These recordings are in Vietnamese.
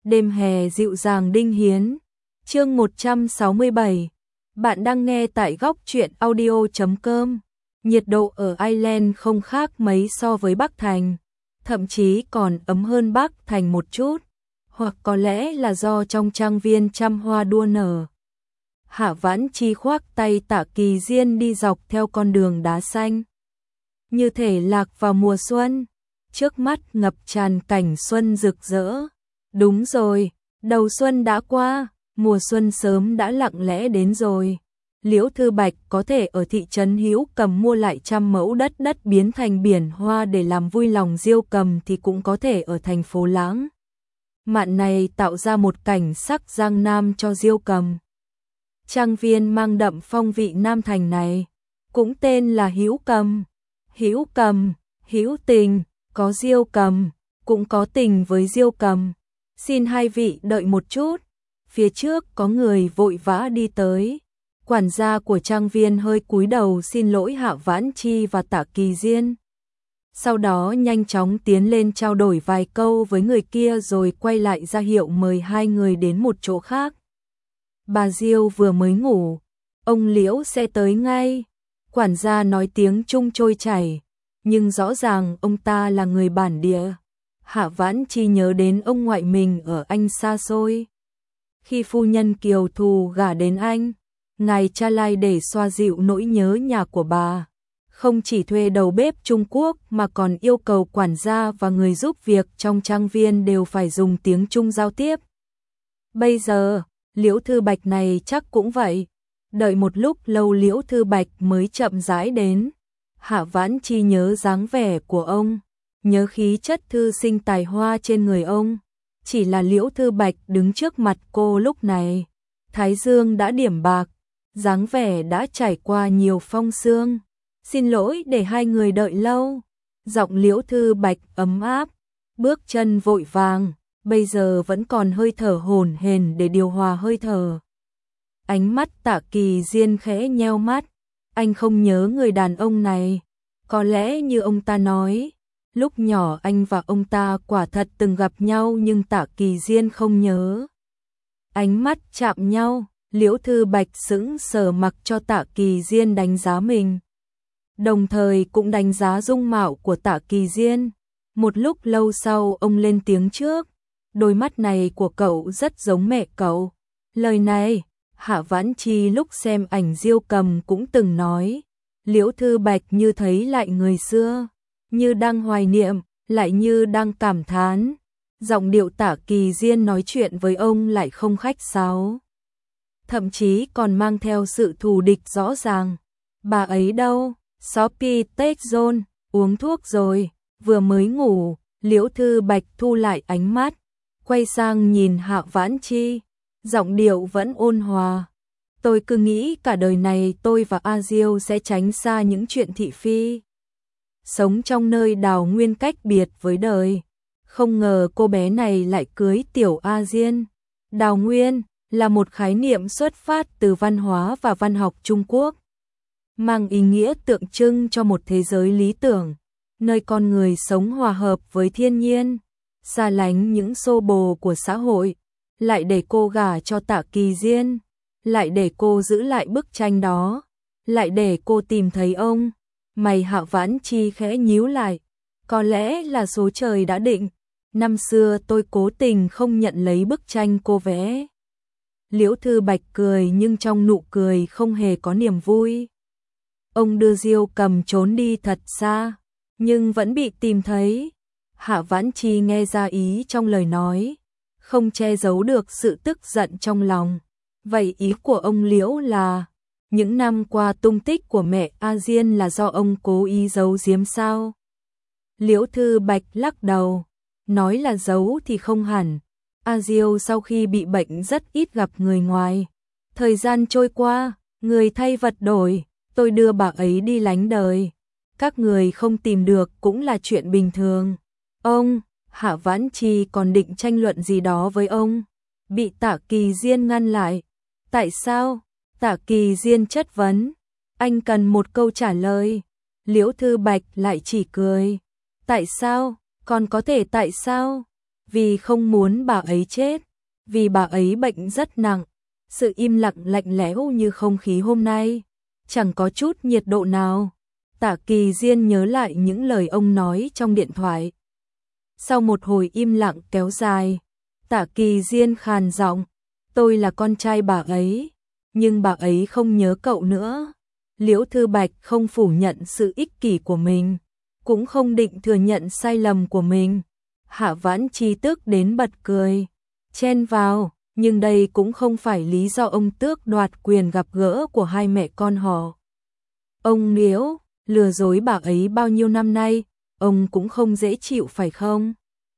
Đêm hè dịu dàng Đinh Hiến. Chương 167. Bạn đang nghe tại góc truyện audio.com. Nhiệt độ ở Ireland không khác mấy so với Bắc Thành, thậm chí còn ấm hơn Bắc Thành một chút, hoặc có lẽ là do trong trang viên trăm hoa đua nở. Hạ Vãn Chi khoác tay Tạ Kỳ Diên đi dọc theo con đường đá xanh, như thể lạc vào mùa xuân, trước mắt ngập tràn cảnh xuân rực rỡ. Đúng rồi, đầu xuân đã qua, mùa xuân sớm đã lặng lẽ đến rồi. Liễu Thư Bạch có thể ở thị trấn Hữu Cầm mua lại 100 mẫu đất biến thành biển hoa để làm vui lòng Diêu Cầm, thì cũng có thể ở thành phố lãng mạn này tạo ra một cảnh sắc giang nam cho Diêu Cầm. Trang viên mang đậm phong vị Nam Thành này cũng tên là Hữu Cầm. Hữu Cầm, hữu tình, có Diêu Cầm, cũng có tình với Diêu Cầm. Xin hai vị đợi một chút. Phía trước có người vội vã đi tới. Quản gia của trang viên hơi cúi đầu xin lỗi Hạ Vãn Chi và Tạ Kỳ Diên. Sau đó nhanh chóng tiến lên trao đổi vài câu với người kia rồi quay lại ra hiệu mời hai người đến một chỗ khác. Bà Diêu vừa mới ngủ, ông Liễu sẽ tới ngay. Quản gia nói tiếng Trung trôi chảy, nhưng rõ ràng ông ta là người bản địa. Hạ Vãn Chi nhớ đến ông ngoại mình ở Anh xa xôi. Khi phu nhân Kiều Thù gả đến Anh, ngài cha lai để xoa dịu nỗi nhớ nhà của bà, không chỉ thuê đầu bếp Trung Quốc mà còn yêu cầu quản gia và người giúp việc trong trang viên đều phải dùng tiếng Trung giao tiếp. Bây giờ, Liễu Thư Bạch này chắc cũng vậy. Đợi một lúc lâu Liễu Thư Bạch mới chậm rãi đến. Hạ Vãn Chi nhớ dáng vẻ của ông, nhớ khí chất thư sinh tài hoa trên người ông. Chỉ là Liễu Thư Bạch đứng trước mặt cô lúc này, thái dương đã điểm bạc, dáng vẻ đã trải qua nhiều phong sương. Xin lỗi để hai người đợi lâu. Giọng Liễu Thư Bạch ấm áp, bước chân vội vàng, bây giờ vẫn còn hơi thở hổn hển để điều hòa hơi thở. Ánh mắt Tạ Kỳ Diên khẽ nheo mắt, anh không nhớ người đàn ông này. Có lẽ như ông ta nói, lúc nhỏ anh và ông ta quả thật từng gặp nhau, nhưng Tạ Kỳ Diên không nhớ. Ánh mắt chạm nhau, Liễu Thư Bạch sững sờ mặc cho Tạ Kỳ Diên đánh giá mình, đồng thời cũng đánh giá dung mạo của Tạ Kỳ Diên. Một lúc lâu sau ông lên tiếng trước, đôi mắt này của cậu rất giống mẹ cậu. Lời này, Hạ Vãn Chi lúc xem ảnh Diêu Cầm cũng từng nói. Liễu Thư Bạch như thấy lại người xưa, như đang hoài niệm, lại như đang cảm thán. Giọng điệu Tạ Kỳ Diên nói chuyện với ông lại không khách sáo, thậm chí còn mang theo sự thù địch rõ ràng. Bà ấy đâu? Sophie Techzone, uống thuốc rồi, vừa mới ngủ. Liễu Thư Bạch thu lại ánh mắt, quay sang nhìn Hạ Vãn Chi, giọng điệu vẫn ôn hòa. Tôi cứ nghĩ cả đời này tôi và A Diêu sẽ tránh xa những chuyện thị phi, sống trong nơi Đào Nguyên cách biệt với đời. Không ngờ cô bé này lại cưới tiểu A Diên. Đào Nguyên là một khái niệm xuất phát từ văn hóa và văn học Trung Quốc, mang ý nghĩa tượng trưng cho một thế giới lý tưởng, nơi con người sống hòa hợp với thiên nhiên, xa lánh những xô bồ của xã hội. Lại để cô gả cho Tạ Kỳ Diên, lại để cô giữ lại bức tranh đó, lại để cô tìm thấy ông. Mày Hạ Vãn Chi khẽ nhíu lại, có lẽ là số trời đã định. Năm xưa tôi cố tình không nhận lấy bức tranh cô vẽ. Liễu Thư Bạch cười, nhưng trong nụ cười không hề có niềm vui. Ông đưa Diêu Cầm trốn đi thật xa, nhưng vẫn bị tìm thấy. Hạ Vãn Chi nghe ra ý trong lời nói, không che giấu được sự tức giận trong lòng. Vậy ý của ông Liễu là, những năm qua tung tích của mẹ A Diên là do ông cố ý giấu giếm sao? Liễu Thư Bạch lắc đầu, nói là giấu thì không hẳn. A Diêu sau khi bị bệnh rất ít gặp người ngoài. Thời gian trôi qua, người thay vật đổi, tôi đưa bà ấy đi lánh đời. Các người không tìm được cũng là chuyện bình thường. Ông, Hạ Vãn Chi còn định tranh luận gì đó với ông, bị Tạ Kỳ Diên ngăn lại. Tại sao? Tạ Kỳ Diên chất vấn. Anh cần một câu trả lời. Liễu Thư Bạch lại chỉ cười. Tại sao? Còn có thể tại sao? vì không muốn bà ấy chết, vì bà ấy bệnh rất nặng. Sự im lặng lạnh lẽo như không khí hôm nay, chẳng có chút nhiệt độ nào. Tạ Kỳ Diên nhớ lại những lời ông nói trong điện thoại. Sau một hồi im lặng kéo dài, Tạ Kỳ Diên khàn giọng, tôi là con trai bà ấy, nhưng bà ấy không nhớ cậu nữa. Liễu Thư Bạch không phủ nhận sự ích kỷ của mình, cũng không định thừa nhận sai lầm của mình. Hạ Vãn Chi tức đến bật cười, chen vào, nhưng đây cũng không phải lý do ông tước đoạt quyền gặp gỡ của hai mẹ con họ. Ông Liễu, lừa dối bà ấy bao nhiêu năm nay, ông cũng không dễ chịu phải không?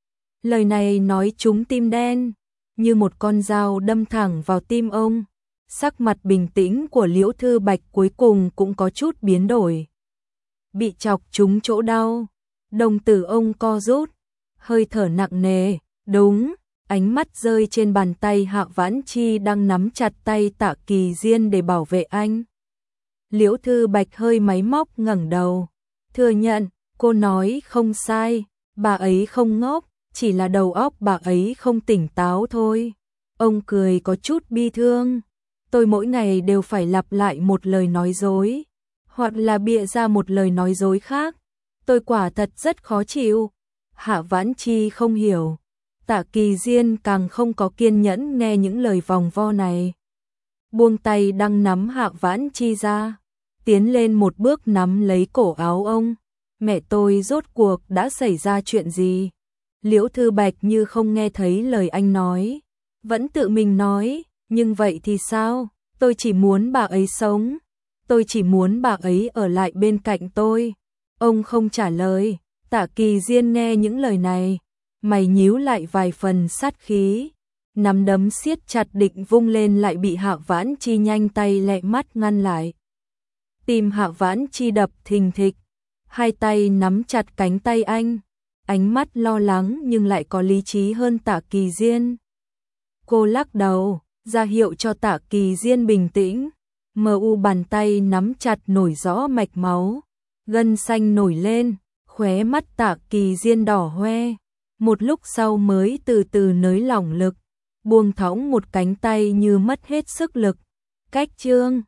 Lời này nói trúng tim đen, như một con dao đâm thẳng vào tim ông. Sắc mặt bình tĩnh của Liễu Thư Bạch cuối cùng cũng có chút biến đổi. Bị chọc trúng chỗ đau, đồng tử ông co rút, hơi thở nặng nề, đúng, ánh mắt rơi trên bàn tay Hạ Vãn Chi đang nắm chặt tay Tạ Kỳ Diên để bảo vệ anh. Liễu Thư Bạch hơi máy móc ngẩng đầu, thừa nhận, cô nói không sai, bà ấy không ngốc, chỉ là đầu óc bà ấy không tỉnh táo thôi. Ông cười có chút bi thương. Tôi mỗi ngày đều phải lặp lại một lời nói dối, hoặc là bịa ra một lời nói dối khác. Tôi quả thật rất khó chịu. Hạ Vãn Chi không hiểu. Tạ Kỳ Diên càng không có kiên nhẫn nghe những lời vòng vo này. Buông tay đang nắm Hạ Vãn Chi ra, tiến lên một bước nắm lấy cổ áo ông. Mẹ tôi rốt cuộc đã xảy ra chuyện gì? Liễu Thư Bạch như không nghe thấy lời anh nói, vẫn tự mình nói, nhưng vậy thì sao? Tôi chỉ muốn bà ấy sống, tôi chỉ muốn bà ấy ở lại bên cạnh tôi. Ông không trả lời. Tạ Kỳ Diên nghe những lời này, mày nhíu lại vài phần sát khí, nắm đấm siết chặt định vung lên lại bị Hạ Vãn Chi nhanh tay lẹ mắt ngăn lại. Tim Hạ Vãn Chi đập thình thịch, hai tay nắm chặt cánh tay anh, ánh mắt lo lắng nhưng lại có lý trí hơn Tạ Kỳ Diên. Cô lắc đầu, ra hiệu cho Tạ Kỳ Diên bình tĩnh. Mu bàn tay nắm chặt nổi rõ mạch máu, gân xanh nổi lên, khóe mắt Tạ Kỳ Diên đỏ hoe. Một lúc sau mới từ từ nới lỏng lực, buông thõng một cánh tay như mất hết sức lực. Cách chương